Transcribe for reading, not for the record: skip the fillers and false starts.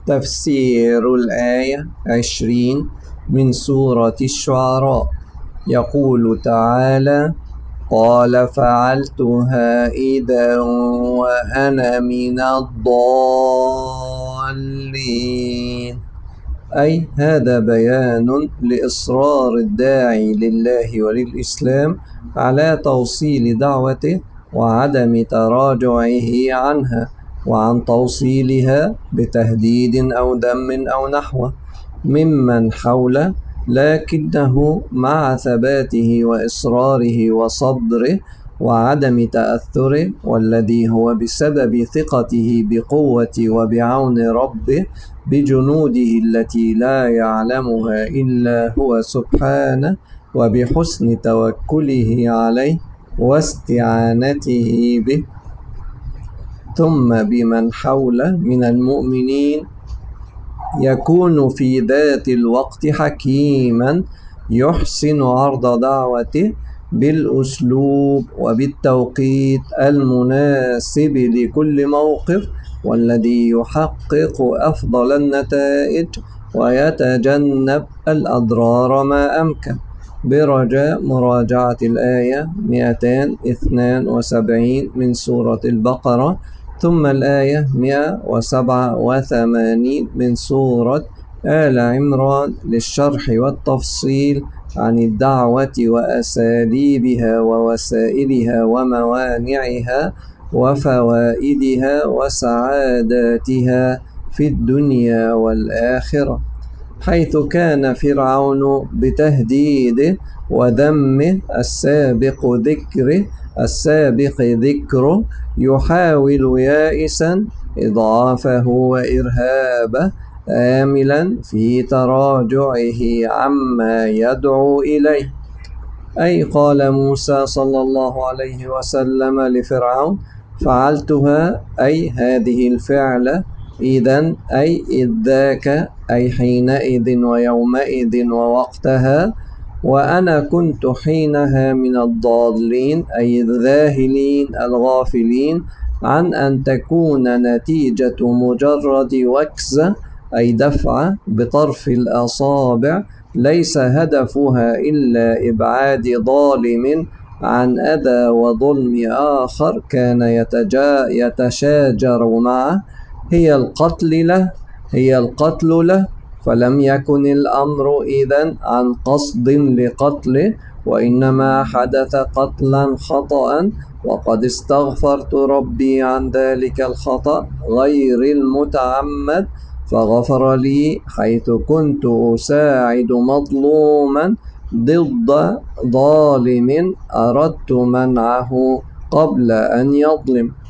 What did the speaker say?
تفسير الآية 20 من سورة الشعراء. يقول تعالى: قال فعلتها إذا وأنا من الضالين. أي هذا بيان لإصرار الداعي لله وللإسلام على توصيل دعوته وعدم تراجعه عنها، وعن توصيلها بتهديد أو ذم أو نحوه ممن حوله، لكنه مع ثباته وإصراره وصبره وعدم تأثره، والذي هو بسبب ثقته بقوة وبعون ربه بجنوده التي لا يعلمها إلا هو سبحانه، وبحسن توكله عليه واستعانته به، ثم بمن حوله من المؤمنين، يكون في ذات الوقت حكيما يحسن عرض دعوته بالأسلوب وبالتوقيت المناسب لكل موقف، والذي يحقق أفضل النتائج ويتجنب الأضرار ما أمكن، برجاء مراجعة الآية 272 من سورة البقرة، ثم الآية 187 من سورة آل عمران للشرح والتفصيل عن الدعوة وأساليبها ووسائلها وموانعها وفوائدها وسعاداتها في الدنيا والآخرة، حيث كان فرعون بتهديده وذمه السابق ذكره يحاول يائسا إضعافه وإرهابه، آملا في تراجعه عما يدعو إليه. أي قال موسى صلى الله عليه وسلم لفرعون: فعلتها أي هذه الفعلة، إذن أي إذ ذاك أي حينئذ ويومئذ ووقتها، وأنا كنت حينها من الضالين أي الذاهلين الغافلين عن أن تكون نتيجة مجرد وكزة أي دفعة بطرف الأصابع، ليس هدفها إلا إبعاد ظالم عن أذى وظلم آخر كان يتشاجر معه، هي القتل له، فلم يكن الأمر إذن عن قصد لقتله، وإنما حدث قتلا خطأ، وقد استغفرت ربي عن ذلك الخطأ غير المتعمد فغفر لي، حيث كنت أساعد مظلوما ضد ظالم أردت منعه قبل أن يظلم.